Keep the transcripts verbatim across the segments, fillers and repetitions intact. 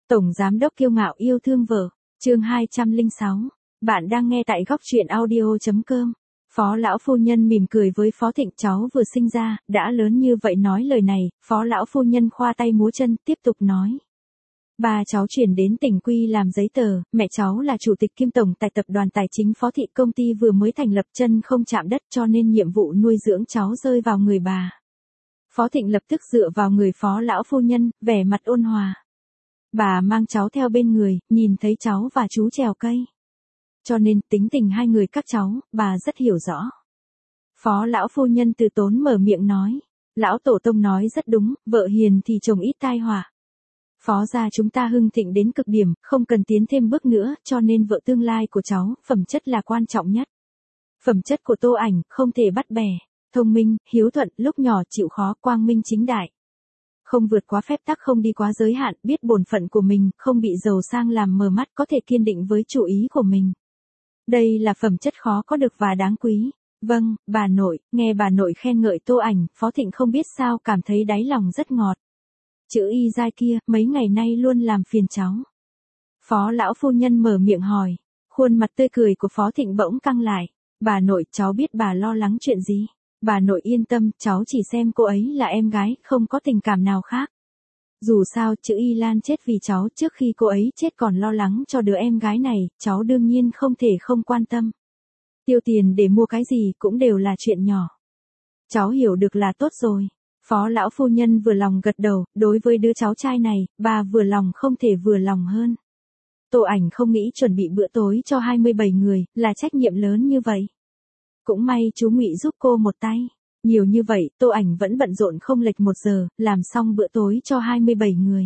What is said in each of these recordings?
Tổng giám đốc kiêu ngạo yêu thương vợ, chương hai trăm lẻ sáu. Bạn đang nghe tại góc truyện audio chấm com. Phó lão phu nhân mỉm cười với Phó Thịnh, cháu vừa sinh ra, đã lớn như vậy. Nói lời này, Phó lão phu nhân khoa tay múa chân, tiếp tục nói. Ba cháu chuyển đến tỉnh Quy làm giấy tờ, mẹ cháu là chủ tịch kiêm tổng tài tập đoàn tài chính Phó Thị, công ty vừa mới thành lập chân không chạm đất, cho nên nhiệm vụ nuôi dưỡng cháu rơi vào người bà. Phó Thịnh lập tức dựa vào người Phó lão phu nhân, vẻ mặt ôn hòa. Bà mang cháu theo bên người, nhìn thấy cháu và chú trèo cây. Cho nên tính tình hai người các cháu, bà rất hiểu rõ. Phó lão phu nhân từ tốn mở miệng nói. Lão tổ tông nói rất đúng, vợ hiền thì chồng ít tai họa. Phó gia chúng ta hưng thịnh đến cực điểm, không cần tiến thêm bước nữa, cho nên vợ tương lai của cháu, phẩm chất là quan trọng nhất. Phẩm chất của Tô Ảnh, không thể bắt bẻ. Thông minh, hiếu thuận, lúc nhỏ chịu khó, quang minh chính đại. Không vượt quá phép tắc, không đi quá giới hạn, biết bổn phận của mình, không bị giàu sang làm mờ mắt, có thể kiên định với chủ ý của mình. Đây là phẩm chất khó có được và đáng quý. Vâng, bà nội. Nghe bà nội khen ngợi Tô Ảnh, Phó Thịnh không biết sao cảm thấy đáy lòng rất ngọt. Chữ y giai kia, mấy ngày nay luôn làm phiền cháu. Phó lão phu nhân mở miệng hỏi. Khuôn mặt tươi cười của Phó Thịnh bỗng căng lại. Bà nội, cháu biết bà lo lắng chuyện gì. Bà nội yên tâm, cháu chỉ xem cô ấy là em gái, không có tình cảm nào khác. Dù sao, chữ Y Lan chết vì cháu, trước khi cô ấy chết còn lo lắng cho đứa em gái này, cháu đương nhiên không thể không quan tâm. Tiêu tiền để mua cái gì cũng đều là chuyện nhỏ. Cháu hiểu được là tốt rồi. Phó lão phu nhân vừa lòng gật đầu, đối với đứa cháu trai này, bà vừa lòng không thể vừa lòng hơn. Tô Ảnh không nghĩ chuẩn bị bữa tối cho hai mươi bảy người, là trách nhiệm lớn như vậy. Cũng may chú Ngụy giúp cô một tay. Nhiều như vậy, Tô Ảnh vẫn bận rộn không lệch một giờ, làm xong bữa tối cho hai mươi bảy người.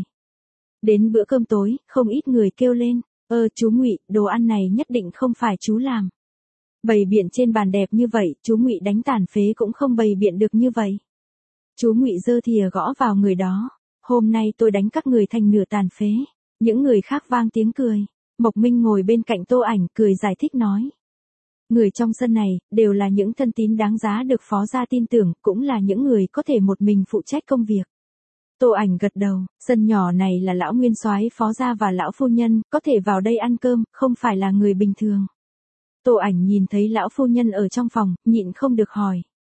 Đến bữa cơm tối, không ít người kêu lên, ơ chú Ngụy, đồ ăn này nhất định không phải chú làm. Bày biện trên bàn đẹp như vậy, chú Ngụy đánh tàn phế cũng không bày biện được như vậy. Chú Ngụy giơ thìa gõ vào người đó. Hôm nay tôi đánh các người thành nửa tàn phế. Những người khác vang tiếng cười. Mộc Minh ngồi bên cạnh Tô Ảnh, cười giải thích nói. Người trong sân này, đều là những thân tín đáng giá được Phó gia tin tưởng, cũng là những người có thể một mình phụ trách công việc. Tô Ảnh gật đầu, sân nhỏ này là lão nguyên soái Phó gia và lão phu nhân, có thể vào đây ăn cơm, không phải là người bình thường. Tô Ảnh nhìn thấy lão phu nhân ở trong phòng, nhịn không được hỏi.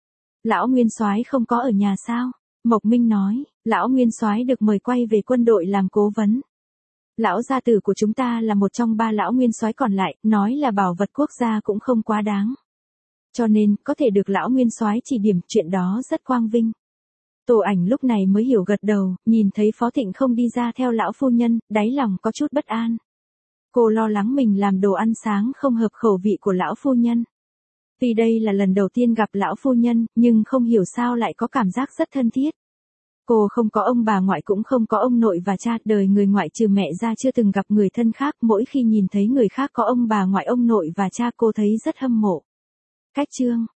Lão nguyên soái không có ở nhà sao? Mộc Minh nói, lão nguyên soái được mời quay về quân đội làm cố vấn. Lão gia tử của chúng ta là một trong ba lão nguyên soái còn lại, nói là bảo vật quốc gia cũng không quá đáng. Cho nên, có thể được lão nguyên soái chỉ điểm, chuyện đó rất quang vinh. Tô Ảnh lúc này mới hiểu gật đầu, nhìn thấy Phó Thịnh không đi ra theo lão phu nhân, đáy lòng có chút bất an. Cô lo lắng mình làm đồ ăn sáng không hợp khẩu vị của lão phu nhân. Tuy đây là lần đầu tiên gặp lão phu nhân, nhưng không hiểu sao lại có cảm giác rất thân thiết. Cô không có ông bà ngoại cũng không có ông nội và cha, đời người ngoại trừ mẹ ra chưa từng gặp người thân khác, mỗi khi nhìn thấy người khác có ông bà ngoại ông nội và cha cô thấy rất hâm mộ. Cách chương,